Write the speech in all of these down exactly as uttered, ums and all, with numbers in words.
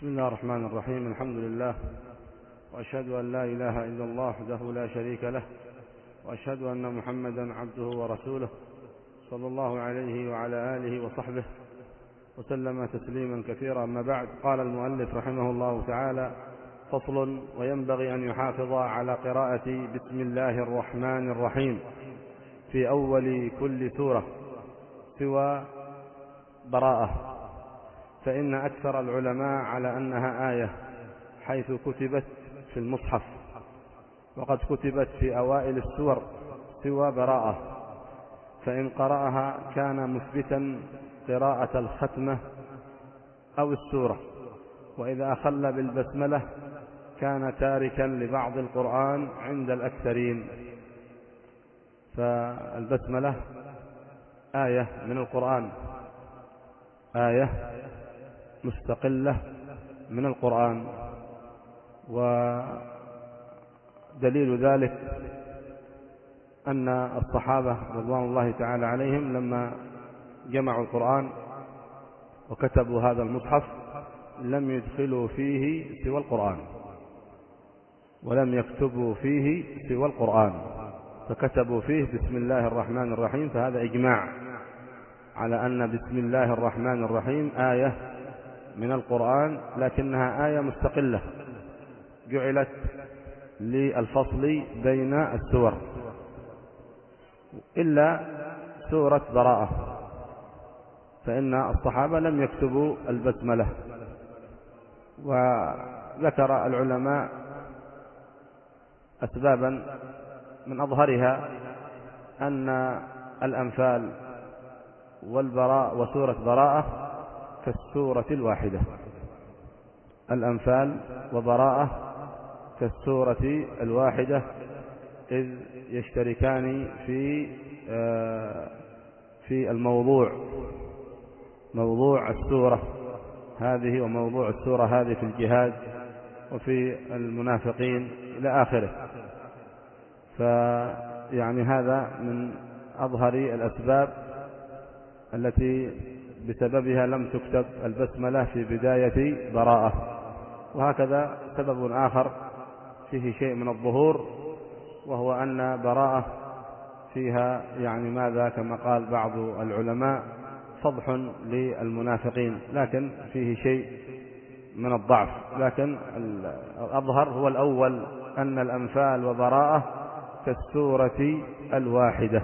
بسم الله الرحمن الرحيم. الحمد لله، وأشهد أن لا إله إلا الله وحده لا شريك له، وأشهد أن محمدا عبده ورسوله صلى الله عليه وعلى آله وصحبه وسلم تسليما كثيرا. أما بعد، قال المؤلف رحمه الله تعالى: فصل: وينبغي أن يحافظ على قراءة بسم الله الرحمن الرحيم في أول كل سورة سوى براءة، فإن أكثر العلماء على أنها آية، حيث كتبت في المصحف، وقد كتبت في أوائل السور سوى براءة، فإن قرأها كان مثبتا قراءة الختمة أو السورة، وإذا أخل بالبسملة كان تاركا لبعض القرآن عند الأكثرين. فالبسملة آية من القرآن، آية مستقلة من القرآن، ودليل ذلك أن الصحابة رضوان الله تعالى عليهم لما جمعوا القرآن وكتبوا هذا المصحف لم يدخلوا فيه سوى القرآن، ولم يكتبوا فيه سوى القرآن، فكتبوا فيه بسم الله الرحمن الرحيم. فهذا إجماع على أن بسم الله الرحمن الرحيم آية من القرآن، لكنها آية مستقلة جعلت للفصل بين السور، إلا سورة براءة، فإن الصحابة لم يكتبوا البسملة. وذكر العلماء أسبابا من أظهرها أن الأنفال والبراء وسورة براءة كالسورة الواحدة، الأنفال وبراءة كالسورة الواحدة، إذ يشتركان في في الموضوع، موضوع السورة هذه وموضوع السورة هذه في الجهاد وفي المنافقين إلى آخره. فيعني هذا من أظهر الأسباب التي بسببها لم تكتب البسملة في بداية براءة. وهكذا سبب آخر فيه شيء من الظهور، وهو أن براءة فيها يعني ماذا كما قال بعض العلماء فضح للمنافقين، لكن فيه شيء من الضعف. لكن الأظهر هو الأول، أن الأنفال وبراءة كالسورة الواحدة،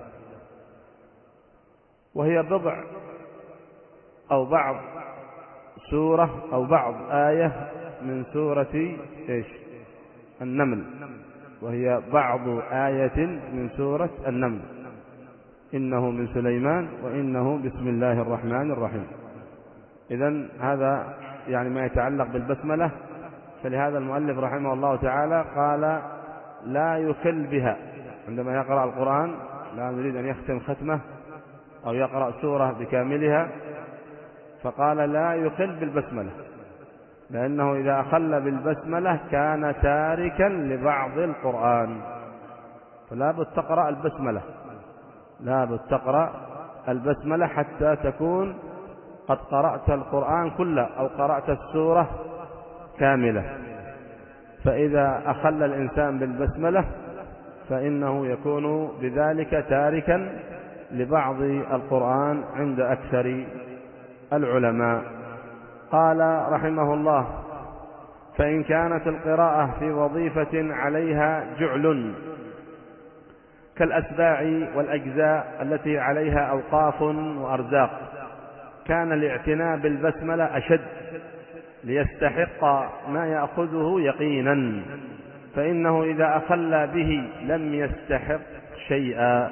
وهي بضع أو بعض سورة أو بعض آية من سورة إيش؟ النمل، وهي بعض آية من سورة النمل: إنه من سليمان وإنه بسم الله الرحمن الرحيم. إذن هذا يعني ما يتعلق بالبسملة. فلهذا المؤلف رحمه الله تعالى قال: لا يكل بها عندما يقرأ القرآن، لا يريد أن يختم ختمة أو يقرأ سورة بكاملها، فقال لا يكل بالبسملة، لأنه إذا أخل بالبسملة كان تاركا لبعض القرآن. فلا بد تقرأ البسملة، لا بد تقرأ البسملة حتى تكون قد قرأت القرآن كله أو قرأت السورة كاملة. فإذا أخل الإنسان بالبسملة فإنه يكون بذلك تاركا لبعض القرآن عند أكثر العلماء. قال رحمه الله: فإن كانت القراءة في وظيفة عليها جعل كالأسباع والأجزاء التي عليها أوقاف وأرزاق، كان الاعتناء بالبسملة أشد ليستحق ما يأخذه يقينا، فإنه إذا أخل به لم يستحق شيئا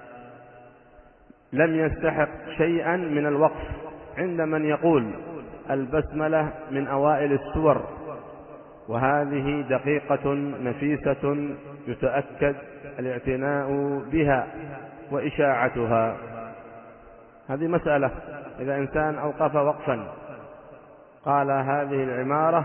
لم يستحق شيئا من الوقف عند من يقول البسملة من أوائل السور، وهذه دقيقة نفيسة يتأكد الاعتناء بها وإشاعتها. هذه مسألة، إذا إنسان أوقف وقفا قال هذه العمارة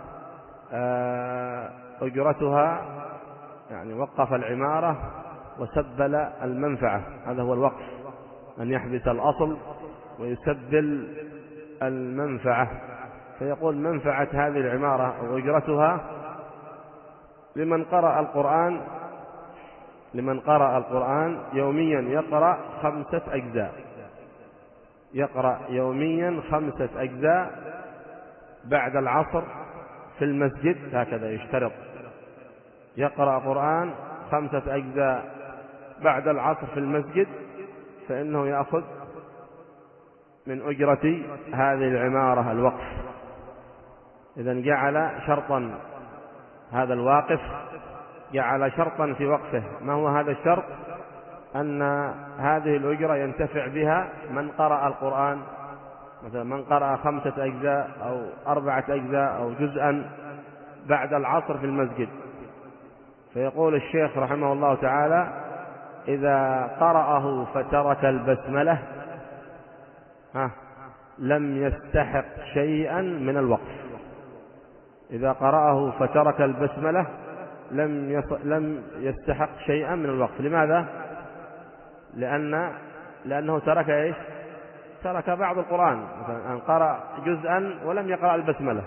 أجرتها، يعني وقف العمارة وسبل المنفعة، هذا هو الوقف، أن يحبس الأصل ويسبل المنفعة. فيقول منفعة هذه العمارة وأجرتها لمن قرأ القرآن لمن قرأ القرآن يوميا يقرأ خمسة أجزاء يقرأ يوميا خمسة أجزاء بعد العصر في المسجد، هكذا يشترط، يقرأ قرآن خمسة أجزاء بعد العصر في المسجد، فإنه يأخذ من أجرة هذه العمارة الوقف. إذن جعل شرطا، هذا الواقف جعل شرطا في وقفه. ما هو هذا الشرط؟ أن هذه الأجرة ينتفع بها من قرأ القرآن، مثلا من قرأ خمسة أجزاء أو أربعة أجزاء أو جزءا بعد العصر في المسجد. فيقول الشيخ رحمه الله تعالى: إذا قرأه فترك البسملة ها لم يستحق شيئا من الوقف. إذا قرأه فترك البسملة لم يص... لم يستحق شيئا من الوقف. لماذا؟ لأن لأنه ترك إيش؟ ترك بعض القرآن، مثلا أن قرأ جزءا ولم يقرأ البسملة،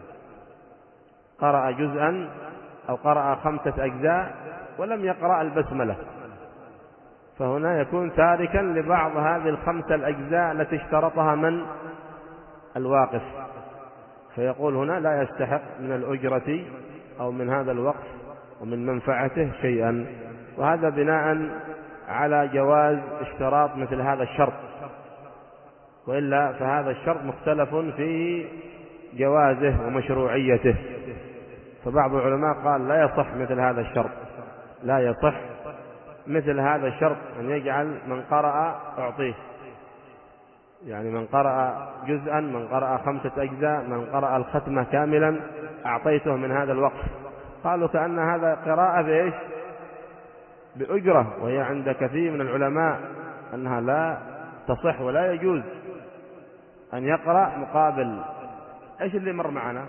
قرأ جزءا أو قرأ خمسة أجزاء ولم يقرأ البسملة، فهنا يكون تاركا لبعض هذه الخمسة الأجزاء التي اشترطها من الواقف. فيقول هنا لا يستحق من الأجرة أو من هذا الوقف ومن منفعته شيئا. وهذا بناء على جواز اشتراط مثل هذا الشرط، وإلا فهذا الشرط مختلف في جوازه ومشروعيته. فبعض العلماء قال لا يصح مثل هذا الشرط، لا يصح مثل هذا الشرط أن يجعل من قرأ أعطيه، يعني من قرأ جزءا، من قرأ خمسة أجزاء، من قرأ الختمة كاملا أعطيته من هذا الوقف. قالوا كأن هذا قراءة بإيش؟ بأجرة، وهي عند كثير من العلماء أنها لا تصح ولا يجوز أن يقرأ مقابل إيش اللي مر معنا؟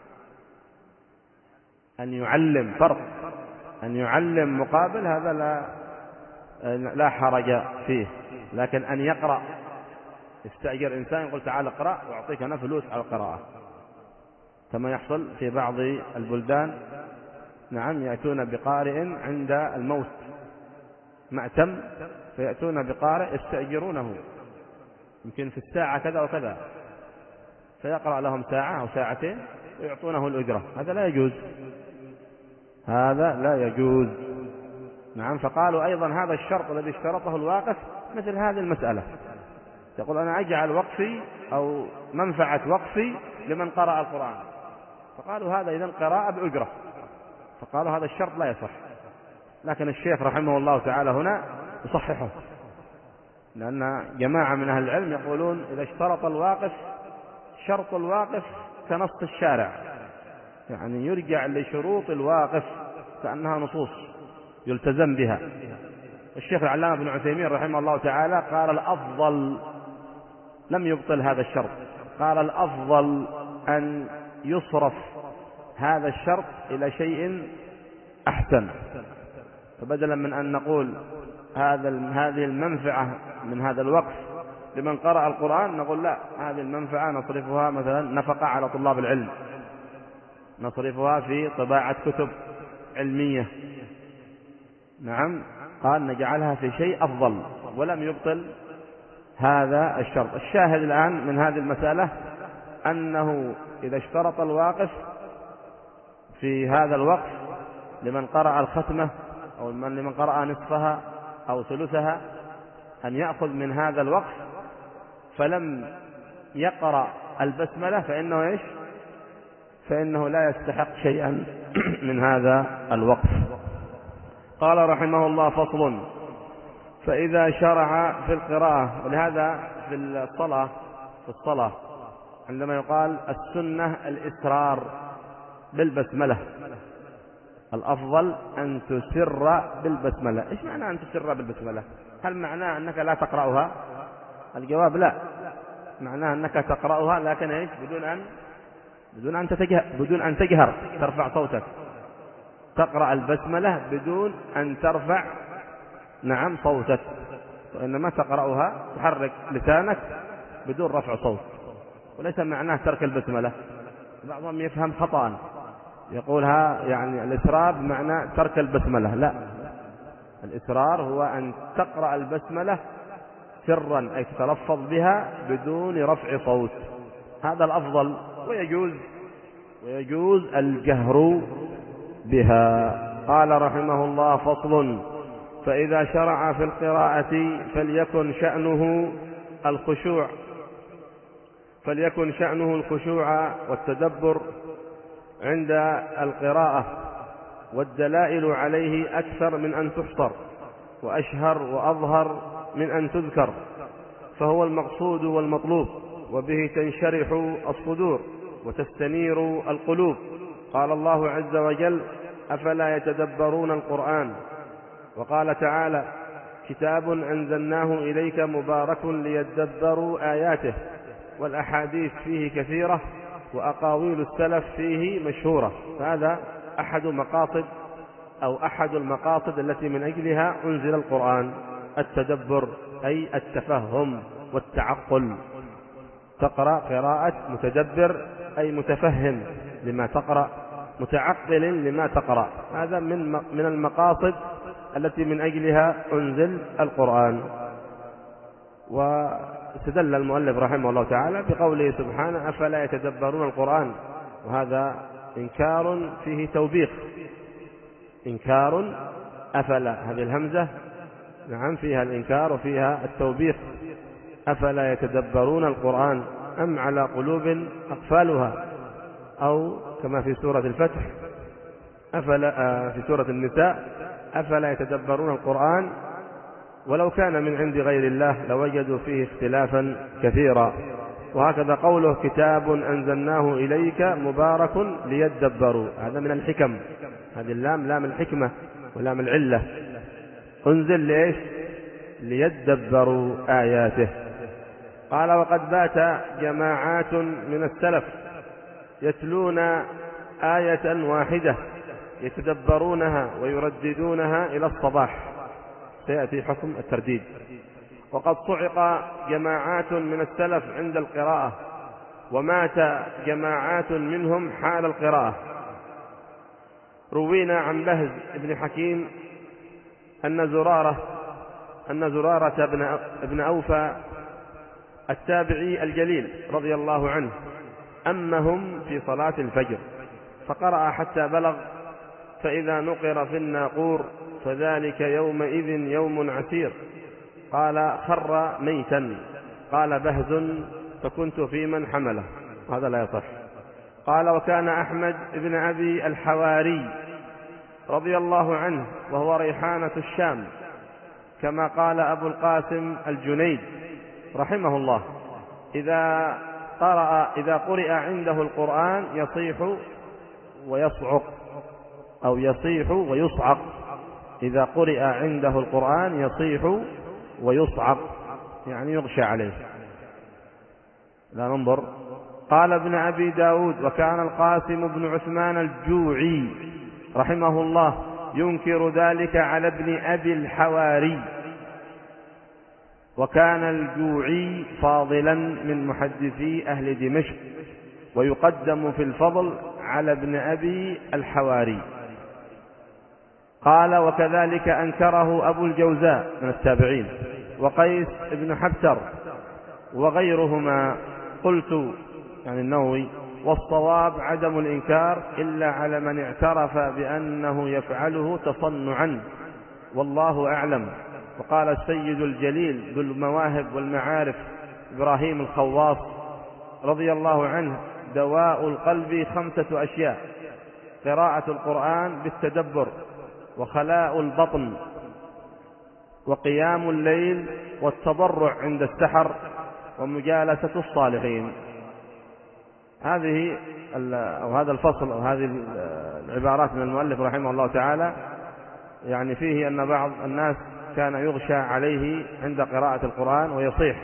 أن يعلم، فرق أن يعلم مقابل هذا لا لا حرج فيه، لكن أن يقرأ، يستأجر إنسان يقول تعال اقرأ وأعطيك أنا فلوس على القراءة، كما يحصل في بعض البلدان. نعم، يأتون بقارئ عند الموت مأتم، فيأتون بقارئ يستأجرونه يمكن في الساعة كذا وكذا، فيقرأ لهم ساعة أو ساعتين ويعطونه الأجرة. هذا لا يجوز، هذا لا يجوز. نعم، فقالوا أيضا هذا الشرط الذي اشترطه الواقف مثل هذه المسألة، يقول أنا أجعل وقفي أو منفعة وقفي لمن قرأ القرآن، فقالوا هذا إذن قراءة بأجرة، فقالوا هذا الشرط لا يصح. لكن الشيخ رحمه الله تعالى هنا يصححه، لأن جماعة من أهل العلم يقولون إذا اشترط الواقف، شرط الواقف كنص الشارع، يعني يرجع لشروط الواقف كأنها نصوص يلتزم بها. الشيخ العلامة ابن عثيمين رحمه الله تعالى قال الأفضل، لم يبطل هذا الشرط، قال الأفضل أن يصرف هذا الشرط إلى شيء أحسن. فبدلا من أن نقول هذا هذه المنفعة من هذا الوقف لمن قرأ القرآن، نقول لا، هذه المنفعة نصرفها مثلا نفقة على طلاب العلم، نصرفها في طباعة كتب علمية. نعم، قال نجعلها في شيء أفضل، ولم يبطل هذا الشرط. الشاهد الآن من هذه المسألة أنه إذا اشترط الواقف في هذا الوقف لمن قرأ الختمة أو لمن قرأ نصفها أو ثلثها أن يأخذ من هذا الوقف، فلم يقرأ البسملة فإنه إيش؟ فإنه لا يستحق شيئا من هذا الوقف. قال رحمه الله: فصل: فإذا شرع في القراءة. ولهذا في الصلاة في الصلاة عندما يقال السنة الإسرار بالبسملة، الأفضل أن تسر بالبسملة. إيش معنى أن تسر بالبسملة؟ هل معناه أنك لا تقرأها؟ الجواب لا، معناه أنك تقرأها لكن إيش؟ بدون أن بدون أن تجهر، بدون أن تجهر ترفع صوتك، تقرأ البسملة بدون أن ترفع نعم صوتك، وإنما تقرأها تحرك لسانك بدون رفع صوت، وليس معناه ترك البسملة. بعضهم يفهم خطأ يقولها يعني الإسرار بمعنى ترك البسملة. لا، الإسرار هو أن تقرأ البسملة سرا، أي تتلفظ بها بدون رفع صوت، هذا الأفضل. ويجوز ويجوز الجهر بها. قال رحمه الله: فصل: فإذا شرع في القراءة فليكن شأنه الخشوع فليكن شأنه الخشوع والتدبر عند القراءة، والدلائل عليه أكثر من أن تحصر، وأشهر وأظهر من أن تذكر، فهو المقصود والمطلوب، وبه تنشرح الصدور وتستنير القلوب. قال الله عز وجل: أفلا يتدبرون القرآن. وقال تعالى: كتاب أنزلناه إليك مبارك ليدبروا آياته. والأحاديث فيه كثيرة، وأقاويل السلف فيه مشهورة. فهذا أحد مقاصد أو أحد المقاصد التي من أجلها أنزل القرآن: التدبر، أي التفهم والتعقل. تقرأ قراءة متدبر، أي متفهم لما تقرأ، متعقل لما تقرأ. هذا من من المقاصد التي من أجلها أنزل القرآن. واستدل المؤلف رحمه الله تعالى بقوله سبحانه: أفلا يتدبرون القرآن. وهذا إنكار فيه توبيخ. إنكار أفلا، هذه الهمزة نعم فيها الإنكار وفيها التوبيخ. أفلا يتدبرون القرآن أم على قلوب أقفالها، أو كما في سورة الفتح أفلا في سورة النساء: أفلا يتدبرون القرآن ولو كان من عند غير الله لوجدوا فيه اختلافا كثيرا. وهكذا قوله: كتاب أنزلناه إليك مبارك ليدبروا. هذا من الحكم، هذه اللام لام الحكمة ولام العلة. أنزل ليش؟ ليدبروا آياته. قال: وقد بات جماعات من السلف يتلون آية واحدة يتدبرونها ويرددونها إلى الصباح. سيأتي حكم الترديد. وقد صعق جماعات من السلف عند القراءة، ومات جماعات منهم حال القراءة. روينا عن بهز بن حكيم أن زرارة أن زرارة بن, بن أوفى التابعي الجليل رضي الله عنه أمهم في صلاة الفجر، فقرأ حتى بلغ: فإذا نقر في الناقور فذلك يومئذ يوم عسير. قال: خر ميتا. قال بهز: فكنت في من حمله. هذا لا يصح. قال: وكان أحمد بن أبي الحواري رضي الله عنه وهو ريحانة الشام، كما قال أبو القاسم الجنيد رحمه الله: إذا قرأ إذا قرئ عنده القرآن يصيح ويصعق، أو يصيح ويصعق. إذا قرئ عنده القرآن يصيح ويصعق، يعني يغشى عليه. لا ننظر. قال ابن أبي داود: وكان القاسم بن عثمان الجوعي رحمه الله ينكر ذلك على ابن أبي الحواري. وكان الجوعي فاضلا من محدثي أهل دمشق، ويقدم في الفضل على ابن أبي الحواري. قال: وكذلك أنكره أبو الجوزاء من التابعين، وقيس بن حبتر وغيرهما. قلت يعني النووي: والصواب عدم الإنكار إلا على من اعترف بأنه يفعله تصنعا، والله أعلم. وقال السيد الجليل ذو المواهب والمعارف إبراهيم الخواص رضي الله عنه: دواء القلب خمسة أشياء: قراءة القرآن بالتدبر، وخلاء البطن، وقيام الليل، والتضرع عند السحر، ومجالسة الصالحين. هذه أو هذا الفصل أو هذه العبارات من المؤلف رحمه الله تعالى يعني فيه أن بعض الناس كان يغشى عليه عند قراءة القرآن ويصيح.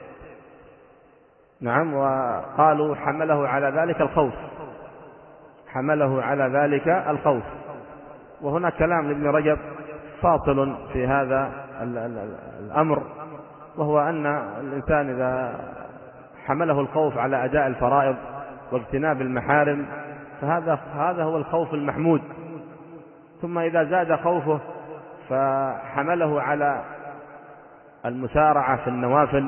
نعم. وقالوا حمله على ذلك الخوف حمله على ذلك الخوف وهنا كلام لابن رجب فاصل في هذا الأمر، وهو أن الإنسان إذا حمله الخوف على أداء الفرائض واجتناب المحارم، فهذا هذا هو الخوف المحمود. ثم إذا زاد خوفه فحمله على المسارعة في النوافل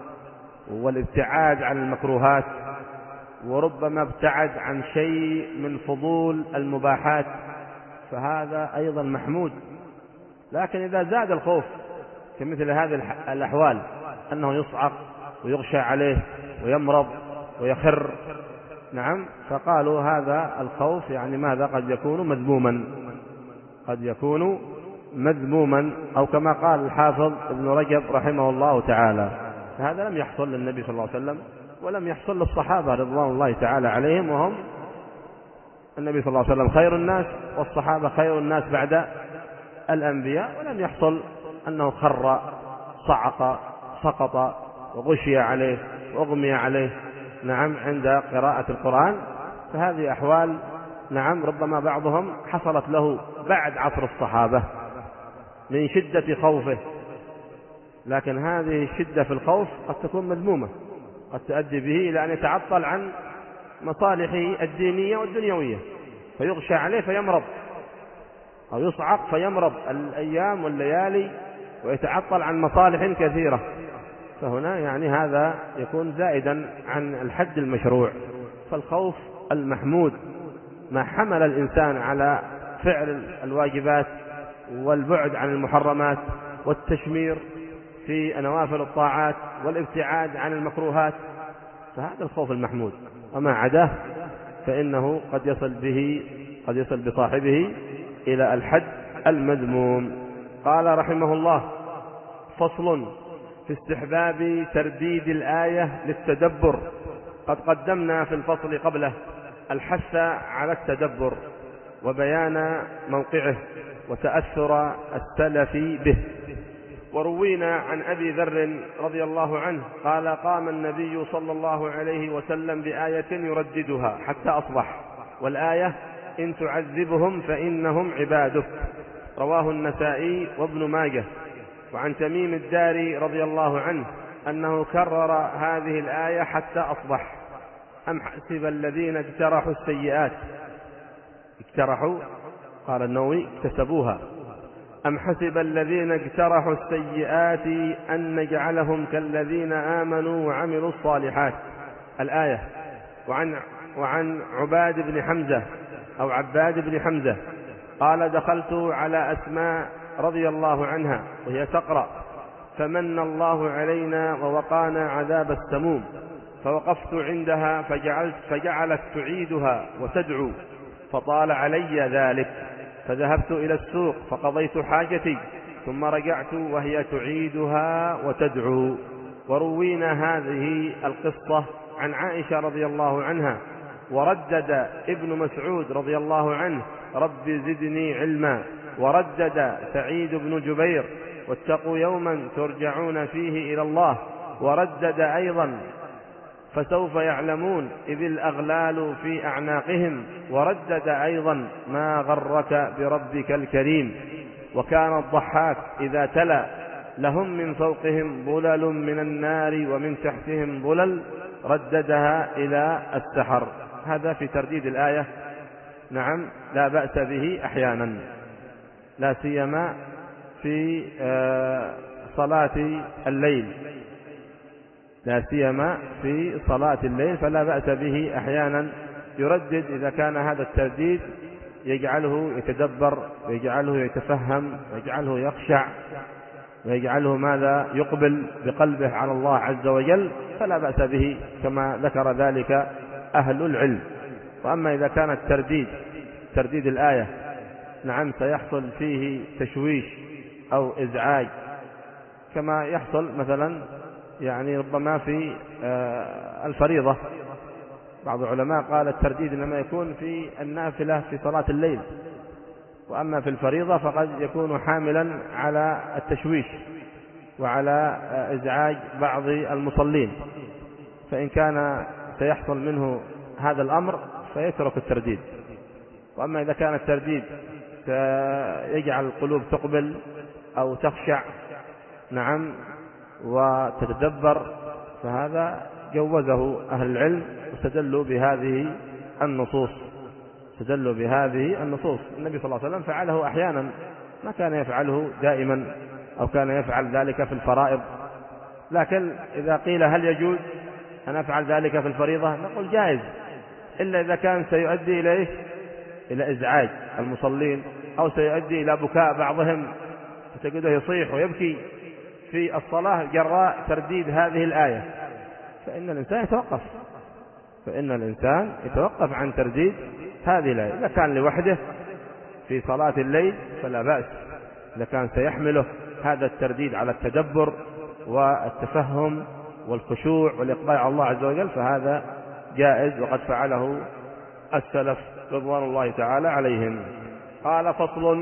والابتعاد عن المكروهات، وربما ابتعد عن شيء من فضول المباحات، فهذا أيضا محمود. لكن إذا زاد الخوف كمثل هذه الأحوال، أنه يصعق ويغشى عليه ويمرض ويخر، نعم، فقالوا هذا الخوف يعني ماذا؟ قد يكون مذموما، قد يكون مذموما، أو كما قال الحافظ ابن رجب رحمه الله تعالى، هذا لم يحصل للنبي صلى الله عليه وسلم ولم يحصل للصحابة رضوان الله تعالى عليهم، وهم النبي صلى الله عليه وسلم خير الناس والصحابة خير الناس بعد الأنبياء، ولم يحصل أنه خر صعق سقط وغشي عليه وأغمي عليه، نعم، عند قراءة القرآن. فهذه أحوال، نعم، ربما بعضهم حصلت له بعد عصر الصحابة من شدة خوفه، لكن هذه الشدة في الخوف قد تكون مذمومة، قد تؤدي به إلى أن يتعطل عن مصالحه الدينية والدنيوية، فيغشى عليه فيمرض، أو يصعق فيمرض الأيام والليالي ويتعطل عن مصالح كثيرة، فهنا يعني هذا يكون زائدا عن الحد المشروع. فالخوف المحمود ما حمل الإنسان على فعل الواجبات والبعد عن المحرمات والتشمير في نوافل الطاعات والابتعاد عن المكروهات، فهذا الخوف المحمود. وما عداه فإنه قد يصل به قد يصل بصاحبه إلى الحد المذموم. قال رحمه الله: فصل في استحباب ترديد الآية للتدبر. قد قدمنا في الفصل قبله الحث على التدبر وبيان موقعه وتأثر السلف به. وروينا عن أبي ذر رضي الله عنه قال: قام النبي صلى الله عليه وسلم بآية يرددها حتى أصبح، والآية: إن تعذبهم فإنهم عبادك. رواه النسائي وابن ماجه. وعن تميم الداري رضي الله عنه أنه كرر هذه الآية حتى أصبح: أم حسب الذين اجترحوا السيئات اجترحوا قال النووي اكتسبوها أم حسب الذين اجترحوا السيئات أن نجعلهم كالذين آمنوا وعملوا الصالحات، الآية. وعن, وعن عباد بن حمزة أو عباد بن حمزة قال: دخلت على أسماء رضي الله عنها وهي تقرأ: فمن الله علينا ووقانا عذاب السموم، فوقفت عندها فجعلت فجعلت تعيدها وتدعو، فطال علي ذلك، فذهبت إلى السوق فقضيت حاجتي، ثم رجعت وهي تعيدها وتدعو. وروينا هذه القصة عن عائشة رضي الله عنها. وردد ابن مسعود رضي الله عنه: رب زدني علما. وردد سعيد بن جبير: واتقوا يوما ترجعون فيه إلى الله. وردد أيضا: فسوف يعلمون إذ الأغلال في أعناقهم. وردد أيضا: ما غرك بربك الكريم. وكان الضحاك إذا تلا: لهم من فوقهم ظلل من النار ومن تحتهم ظلل، رددها إلى السحر. هذا في ترديد الآية، نعم، لا بأس به أحيانا، لا سيما في صلاة الليل، لا سيما في صلاة الليل فلا بأس به أحيانا، يردد إذا كان هذا الترديد يجعله يتدبر ويجعله يتفهم ويجعله يخشع ويجعله ماذا يقبل بقلبه على الله عز وجل، فلا بأس به كما ذكر ذلك أهل العلم. وأما إذا كان الترديد ترديد الآية، نعم، سيحصل فيه تشويش أو إزعاج كما يحصل مثلا يعني ربما في الفريضة. بعض العلماء قال الترديد إنما يكون في النافلة في صلاة الليل، وأما في الفريضة فقد يكون حاملا على التشويش وعلى إزعاج بعض المصلين، فإن كان سيحصل منه هذا الأمر فيترك الترديد. وأما إذا كان الترديد سيجعل القلوب تقبل أو تخشع، نعم، وتتدبر، فهذا فجوزه أهل العلم واستدلوا بهذه النصوص استدلوا بهذه النصوص النبي صلى الله عليه وسلم فعله أحيانا، ما كان يفعله دائما أو كان يفعل ذلك في الفرائض. لكن إذا قيل هل يجوز أن أفعل ذلك في الفريضة نقول جائز، إلا إذا كان سيؤدي إليه إلى إزعاج المصلين أو سيؤدي إلى بكاء بعضهم فتجده يصيح ويبكي في الصلاة جراء ترديد هذه الآية، فإن الإنسان يتوقف فإن الإنسان يتوقف عن ترديد هذه الآية. إذا كان لوحده في صلاة الليل فلا بأس، إذا كان سيحمله هذا الترديد على التدبر والتفهم والخشوع والإقبال على الله عز وجل فهذا جائز، وقد فعله السلف رضوان الله تعالى عليهم. قال: فصل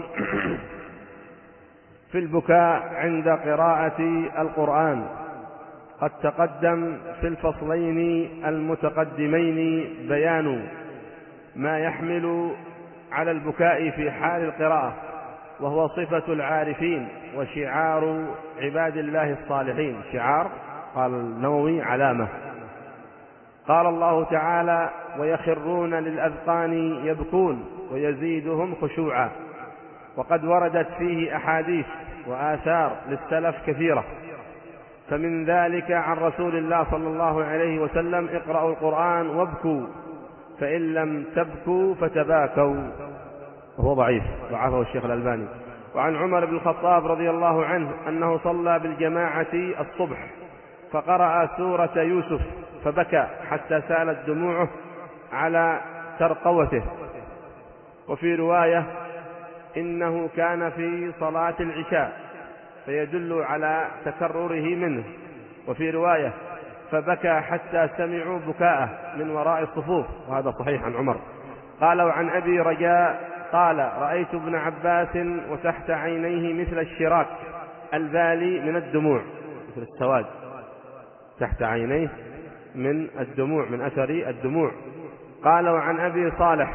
في البكاء عند قراءة القرآن. قد تقدم في الفصلين المتقدمين بيان ما يحمل على البكاء في حال القراءة، وهو صفة العارفين وشعار عباد الله الصالحين. شعار قال النووي علامة. قال الله تعالى: ويخرون للأذقان يبكون ويزيدهم خشوعا. وقد وردت فيه أحاديث وآثار للسلف كثيرة، فمن ذلك عن رسول الله صلى الله عليه وسلم: اقرأوا القرآن وابكوا فإن لم تبكوا فتباكوا، وهو ضعيف ضعفه الشيخ الألباني. وعن عمر بن الخطاب رضي الله عنه أنه صلى بالجماعة الصبح فقرأ سورة يوسف فبكى حتى سالت دموعه على ترقوته. وفي رواية إنه كان في صلاة العشاء فيدل على تكرره منه. وفي رواية فبكى حتى سمعوا بكاءه من وراء الصفوف، وهذا صحيح عن عمر. قال: وعن أبي رجاء قال: رأيت ابن عباس وتحت عينيه مثل الشراك البالي من الدموع، مثل السواد تحت عينيه من الدموع، من أثر الدموع. قال: وعن أبي صالح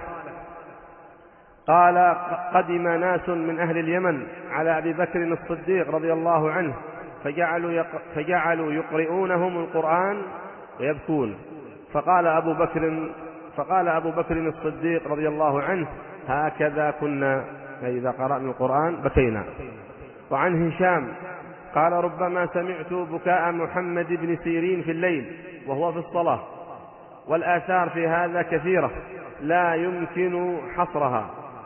قال: قدم ناس من أهل اليمن على أبي بكر الصديق رضي الله عنه فجعلوا, يق... فجعلوا يقرؤونهم القرآن ويبكون. فقال أبو بكر فقال أبو بكر الصديق رضي الله عنه: هكذا كنا، إذا قرأنا القرآن بكينا. وعن هشام قال: ربما سمعت بكاء محمد بن سيرين في الليل وهو في الصلاة. والآثار في هذا كثيرة لا يمكن حصرها،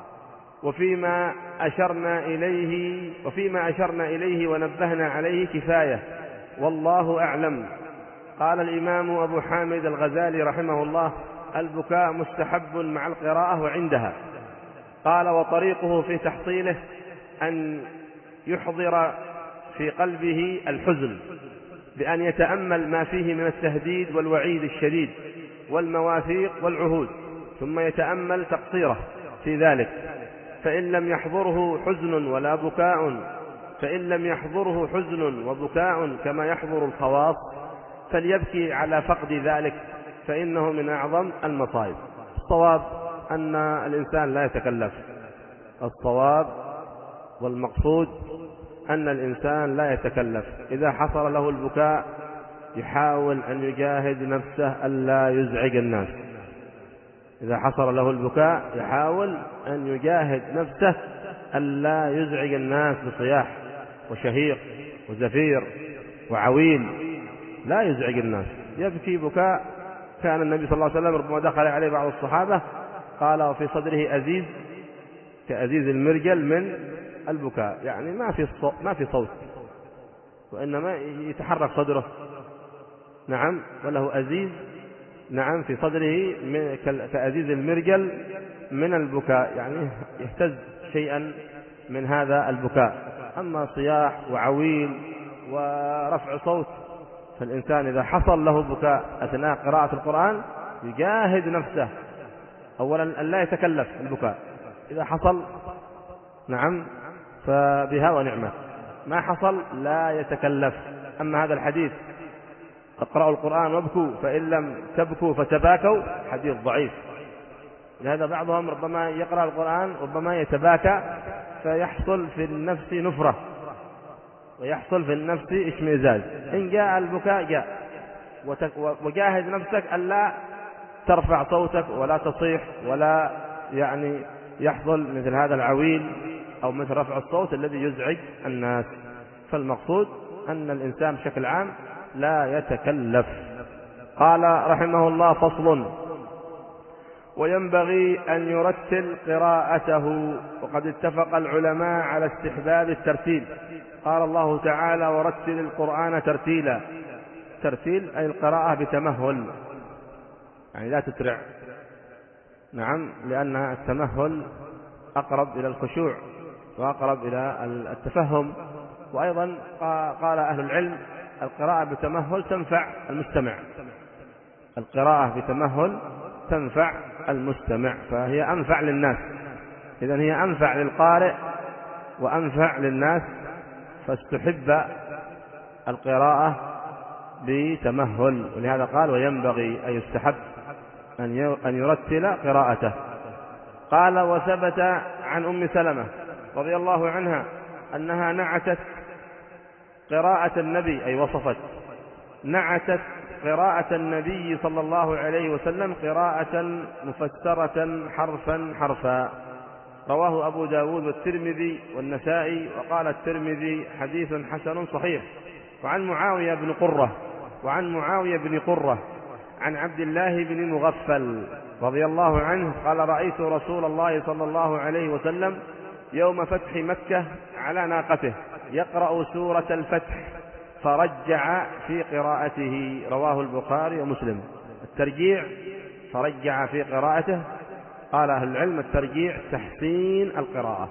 وفيما أشرنا إليه وفيما أشرنا إليه ونبهنا عليه كفاية، والله أعلم. قال الإمام أبو حامد الغزالي رحمه الله: البكاء مستحب مع القراءة وعندها. قال: وطريقه في تحصيله أن يحضر في قلبه الحزن بأن يتأمل ما فيه من التهديد والوعيد الشديد والمواثيق والعهود، ثم يتأمل تقصيره في ذلك. فإن لم يحضره حزن ولا بكاء فإن لم يحضره حزن وبكاء كما يحضر الخواص فليبكي على فقد ذلك، فإنه من أعظم المصائب. الصواب أن الإنسان لا يتكلف، الصواب والمقصود أن الإنسان لا يتكلف. إذا حصل له البكاء يحاول أن يجاهد نفسه ألا يزعج الناس. إذا حصل له البكاء يحاول أن يجاهد نفسه ألا يزعج الناس بصياح وشهيق وزفير وعويل، لا يزعج الناس، يبكي بكاء. كان النبي صلى الله عليه وسلم ربما دخل عليه بعض الصحابة قال: وفي صدره أزيز كأزيز المرجل من البكاء، يعني ما في ما في صوت، وإنما يتحرك صدره، نعم، وله أزيز، نعم، في صدره كأزيز المرجل من البكاء، يعني يهتز شيئا من هذا البكاء. أما صياح وعويل ورفع صوت، فالإنسان إذا حصل له بكاء أثناء قراءة القرآن يجاهد نفسه أولا أن لا يتكلف البكاء. إذا حصل نعم فبها ونعمة، ما حصل لا يتكلف. أما هذا الحديث اقرأوا القرآن وابكوا فإن لم تبكوا فتباكوا، حديث ضعيف. لهذا بعضهم ربما يقرأ القرآن ربما يتباكى فيحصل في النفس نفرة ويحصل في النفس اشمئزاز. إن جاء البكاء جاء، وجاهد نفسك ألا ترفع صوتك ولا تصيح ولا يعني يحصل مثل هذا العويل أو مثل رفع الصوت الذي يزعج الناس. فالمقصود أن الإنسان بشكل عام لا يتكلف. قال رحمه الله: فصل: وينبغي أن يرتل قراءته. وقد اتفق العلماء على استحباب الترتيل. قال الله تعالى: ورتل القرآن ترتيلا. ترتيل أي القراءة بتمهل، يعني لا تسرع. نعم، لأن التمهل أقرب إلى الخشوع وأقرب إلى التفهم. وأيضا قال أهل العلم: القراءة بتمهل تنفع المستمع. القراءة بتمهل تنفع المستمع، فهي أنفع للناس. إذن هي أنفع للقارئ وأنفع للناس، فاستحب القراءة بتمهل. ولهذا قال: وينبغي أن يستحب أن يرتل قراءته. قال: وثبت عن أم سلمة رضي الله عنها أنها نعتت قراءة النبي، أي وصفت نعتت قراءة النبي صلى الله عليه وسلم قراءة مفسرة حرفا حرفا. رواه أبو داود والترمذي والنسائي، وقال الترمذي: حديث حسن صحيح. وعن معاوية بن قرة وعن معاوية بن قرة عن عبد الله بن مغفل رضي الله عنه قال: رأيت رسول الله صلى الله عليه وسلم يوم فتح مكة على ناقته يقرأ سورة الفتح فرجع في قراءته. رواه البخاري ومسلم. الترجيع فرجع في قراءته. قال أهل العلم: الترجيع تحسين القراءة،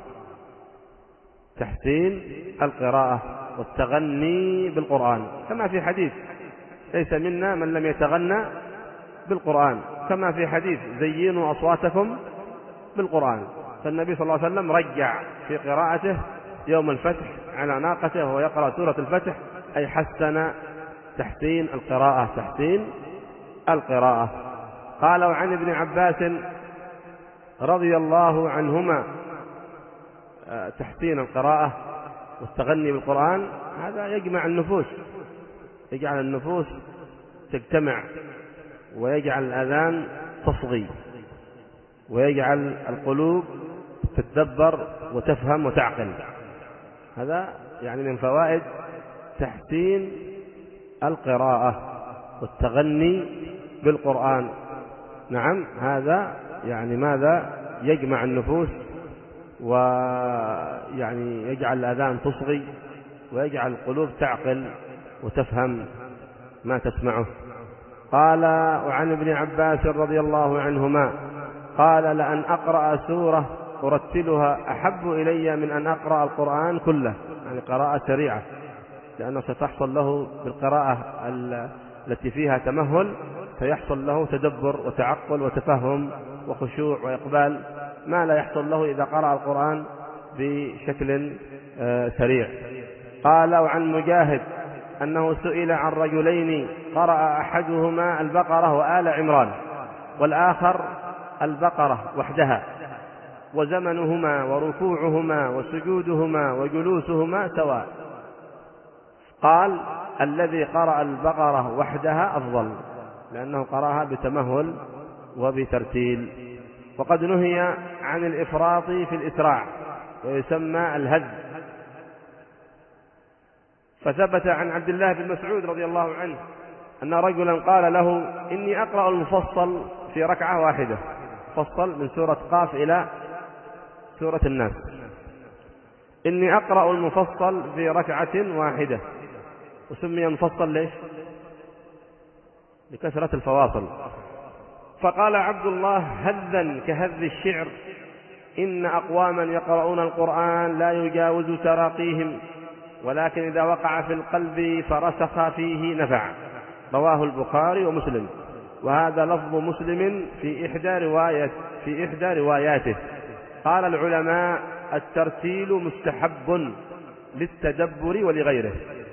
تحسين القراءة والتغني بالقرآن، كما في حديث: ليس منا من لم يتغنى بالقرآن، كما في حديث: زينوا أصواتكم بالقرآن. فالنبي صلى الله عليه وسلم رجع في قراءته يوم الفتح على ناقته وهو يقرأ سورة الفتح، أي حسن تحسين القراءة، تحسين القراءة. قال: وعن ابن عباس رضي الله عنهما تحسين القراءة والتغني بالقرآن هذا يجمع النفوس، يجعل النفوس تجتمع، ويجعل الأذان تصغي، ويجعل القلوب تتدبر وتفهم وتعقل. هذا يعني من فوائد تحسين القراءة والتغني بالقرآن. نعم، هذا يعني ماذا؟ يجمع النفوس، ويعني يجعل الأذان تصغي، ويجعل القلوب تعقل وتفهم ما تسمعه. قال: وعن ابن عباس رضي الله عنهما قال: لأن أقرأ سورة أرتلها أحب إلي من أن أقرأ القرآن كله، يعني قراءة سريعة، لأنه ستحصل له بالقراءة التي فيها تمهل سيحصل له تدبر وتعقل وتفهم وخشوع وإقبال، ما لا يحصل له إذا قرأ القرآن بشكل سريع. قال: وعن مجاهد أنه سئل عن رجلين قرأ أحدهما البقرة وآل عمران والآخر البقرة وحدها، وزمنهما وركوعهما وسجودهما وجلوسهما سواء. قال: الذي قرأ البقرة وحدها أفضل، لأنه قرأها بتمهل وبترتيل. وقد نهي عن الإفراط في الإسراع، ويسمى الهد. فثبت عن عبد الله بن مسعود رضي الله عنه أن رجلا قال له: إني أقرأ المفصل في ركعة واحدة، فصل من سورة قاف إلى سورة الناس، إني أقرأ المفصل في ركعة واحدة. وسمي المفصل ليش؟ لكثرة الفواصل. فقال عبد الله: هذا كهذ الشعر، إن أقواما يقرؤون القرآن لا يجاوز تراقيهم، ولكن إذا وقع في القلب فرسخ فيه نفع. رواه البخاري ومسلم. وهذا لفظ مسلم في إحدى روايات في إحدى رواياته. قال العلماء: الترتيل مستحب للتدبر ولغيره.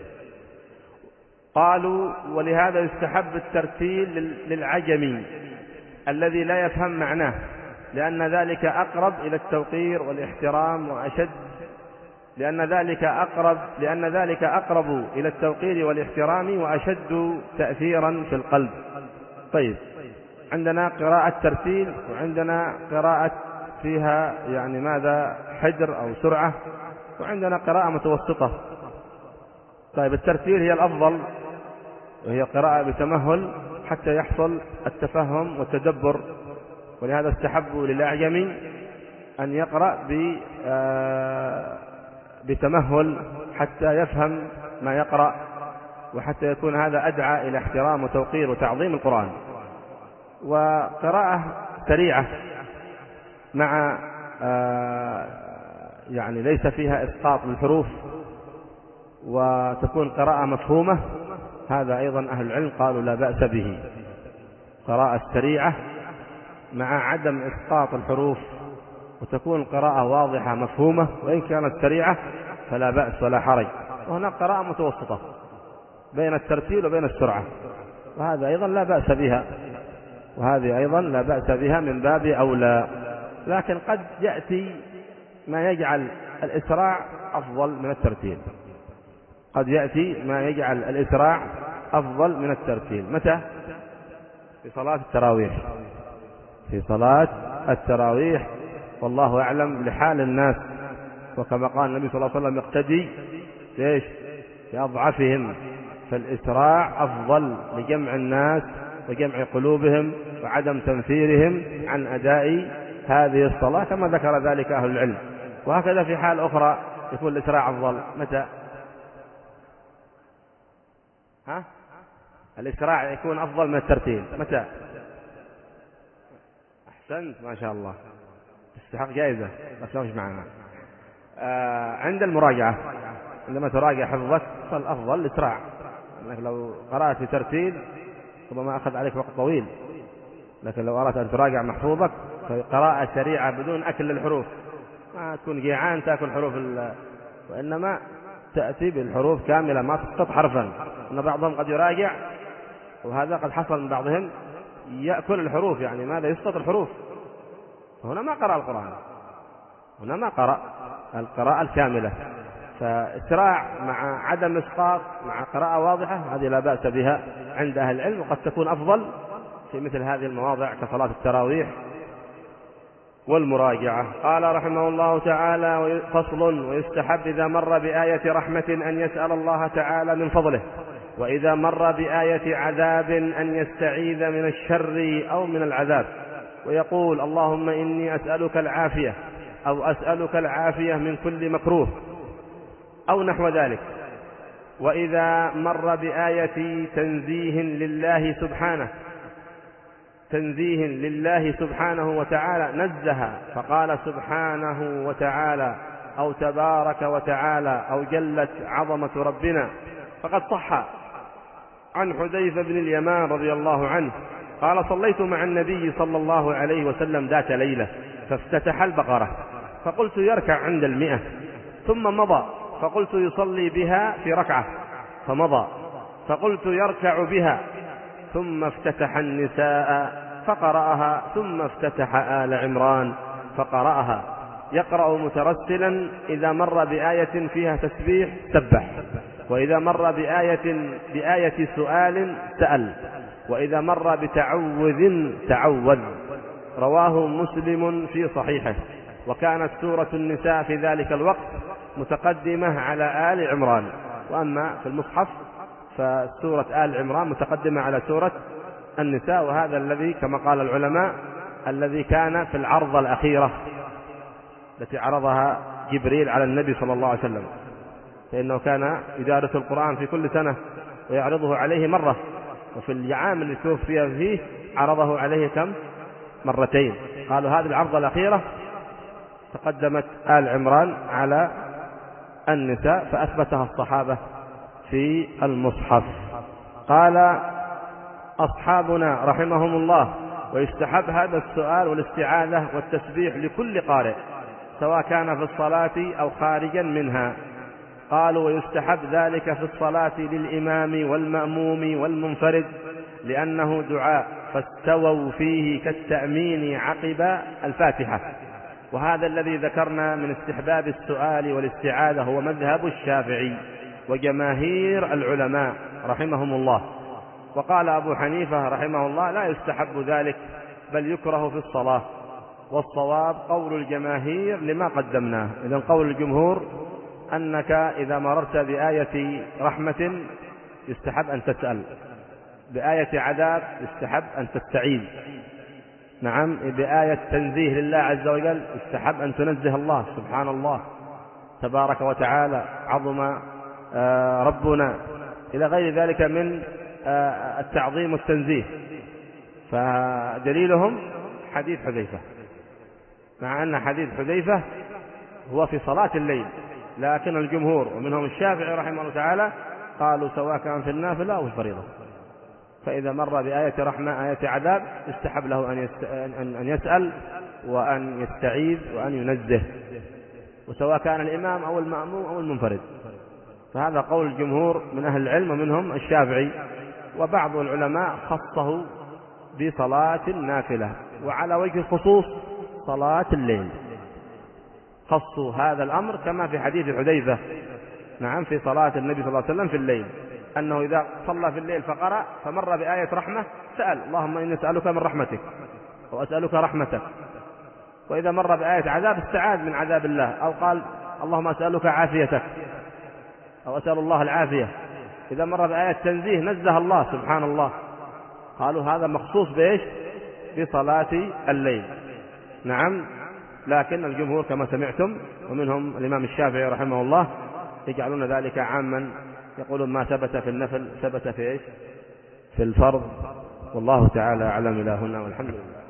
قالوا: ولهذا يستحب الترتيل للعجمي الذي لا يفهم معناه، لأن ذلك أقرب إلى التوقير والاحترام وأشد لأن ذلك أقرب لأن ذلك أقرب إلى التوقير والاحترام وأشد تأثيرا في القلب. طيب، عندنا قراءة ترتيل، وعندنا قراءة فيها يعني ماذا حجر أو سرعة، وعندنا قراءة متوسطة. طيب، الترتيل هي الأفضل، وهي قراءة بتمهل حتى يحصل التفهم والتدبر، ولهذا استحبوا للأعجمي أن يقرأ بتمهل حتى يفهم ما يقرأ، وحتى يكون هذا أدعى إلى احترام وتوقير وتعظيم القرآن. وقراءة سريعة مع يعني ليس فيها إسقاط للحروف، وتكون قراءة مفهومة، هذا أيضا أهل العلم قالوا لا بأس به. قراءة سريعة مع عدم إسقاط الحروف، وتكون قراءة واضحة مفهومة، وإن كانت سريعة فلا بأس ولا حرج. وهناك قراءة متوسطة بين الترتيل وبين السرعة، وهذا أيضا لا بأس بها، وهذه أيضا لا بأس بها من باب أولى. لكن قد يأتي ما يجعل الإسراع أفضل من الترتيل، قد يأتي ما يجعل الإسراع أفضل من الترتيل. متى؟ في صلاة التراويح، في صلاة التراويح، والله أعلم لحال الناس. وكما قال النبي صلى الله عليه وسلم يقتدي ليش؟ بأضعفهم، فالإسراع أفضل لجمع الناس وجمع قلوبهم وعدم تنفيرهم عن أداء هذه الصلاة، كما ذكر ذلك أهل العلم. وهكذا في حال أخرى يكون الإسراع أفضل. متى؟ ها؟ الإسراع يكون أفضل من الترتيل. متى؟ أحسنت، ما شاء الله، تستحق جائزة، بس مش معنا. آه عند المراجعة، عندما تراجع حفظك فالأفضل الإسراع، أنك لو قرأت في ترتيل ربما أخذ عليك وقت طويل، لكن لو أردت أن تراجع محفوظك فقراءة سريعة بدون أكل للحروف، ما تكون جيعان تأكل حروف، وإنما تأتي بالحروف كاملة ما تسقط حرفا. أن بعضهم قد يراجع، وهذا قد حصل من بعضهم يأكل الحروف، يعني ماذا يسقط الحروف، هنا ما قرأ القرآن، هنا ما قرأ القراءة الكاملة. فإسراع مع عدم إسقاط مع قراءة واضحة هذه لا بأس بها عند أهل العلم، وقد تكون أفضل في مثل هذه المواضع كصلاة التراويح والمراجعة. قال رحمه الله تعالى: فصل: ويستحب إذا مر بآية رحمة أن يسأل الله تعالى من فضله، وإذا مر بآية عذاب أن يستعيذ من الشر أو من العذاب، ويقول: اللهم إني أسألك العافية، أو أسألك العافية من كل مكروه، أو نحو ذلك. وإذا مر بآية تنزيه لله سبحانه تنزيه لله سبحانه وتعالى نزه فقال سبحانه وتعالى أو تبارك وتعالى أو جلت عظمة ربنا، فقد صح عن حذيفة بن اليمان رضي الله عنه قال: صليت مع النبي صلى الله عليه وسلم ذات ليلة فافتتح البقرة، فقلت يركع عند المئة، ثم مضى، فقلت يصلي بها في ركعة، فمضى، فقلت يركع بها، ثم افتتح النساء فقرأها، ثم افتتح آل عمران فقرأها، يقرأ مترسلا إذا مر بآية فيها تسبيح سبح، وإذا مر بآية, بآية سؤال سأل، وإذا مر بتعوذ تعوذ. رواه مسلم في صحيحه. وكانت سورة النساء في ذلك الوقت متقدمة على آل عمران، وأما في المصحف فسورة آل عمران متقدمة على سورة النساء، وهذا الذي كما قال العلماء الذي كان في العرضة الأخيرة التي عرضها جبريل على النبي صلى الله عليه وسلم، فإنه كان يدارس القرآن في كل سنة ويعرضه عليه مرة، وفي العام اللي توفي فيه عرضه عليه كم؟ مرتين. قالوا هذه العرضة الأخيرة تقدمت آل عمران على النساء، فأثبتها الصحابة في المصحف. قال أصحابنا رحمهم الله: ويستحب هذا السؤال والاستعاذة والتسبيح لكل قارئ سواء كان في الصلاة أو خارجا منها. قالوا: ويستحب ذلك في الصلاة للإمام والمأموم والمنفرد لأنه دعاء، فاستووا فيه كالتأمين عقب الفاتحة. وهذا الذي ذكرنا من استحباب السؤال والاستعاذة هو مذهب الشافعي وجماهير العلماء رحمهم الله. وقال أبو حنيفة رحمه الله لا يستحب ذلك بل يكره في الصلاة، والصواب قول الجماهير لما قدمناه. إذن قول الجمهور أنك إذا مررت بآية رحمة يستحب أن تسأل، بآية عذاب يستحب أن تستعيذ، نعم، بآية تنزيه لله عز وجل يستحب أن تنزه الله، سبحان الله تبارك وتعالى عظم ربنا، إلى غير ذلك من التعظيم والتنزيه. فدليلهم حديث حذيفة، مع أن حديث حذيفة هو في صلاة الليل، لكن الجمهور ومنهم الشافعي رحمه الله تعالى قالوا سواء كان في النافلة أو الفريضة، فإذا مر بآية رحمة آية عذاب يستحب له أن يسأل وأن يستعيذ وأن ينزه، وسواء كان الإمام أو المأموم أو المنفرد. فهذا قول الجمهور من أهل العلم ومنهم الشافعي، وبعض العلماء خصه بصلاة النافلة، وعلى وجه الخصوص صلاة الليل خصوا هذا الأمر كما في حديث حذيفة، نعم، في صلاة النبي صلى الله عليه وسلم في الليل، أنه إذا صلى في الليل فقرأ فمر بآية رحمة سأل اللهم إني أسألك من رحمتك وأسألك رحمتك، وإذا مر بآية عذاب استعاذ من عذاب الله، أو قال اللهم أسألك عافيتك أو أسأل الله العافية. إذا مر بآية تنزيه نزه الله، سبحان الله. قالوا هذا مخصوص بإيش؟ بصلاة الليل، نعم. لكن الجمهور كما سمعتم ومنهم الإمام الشافعي رحمه الله يجعلون ذلك عاما، يقولون ما ثبت في النفل ثبت في إيش؟ في الفرض. والله تعالى أعلم. إلى هنا والحمد لله.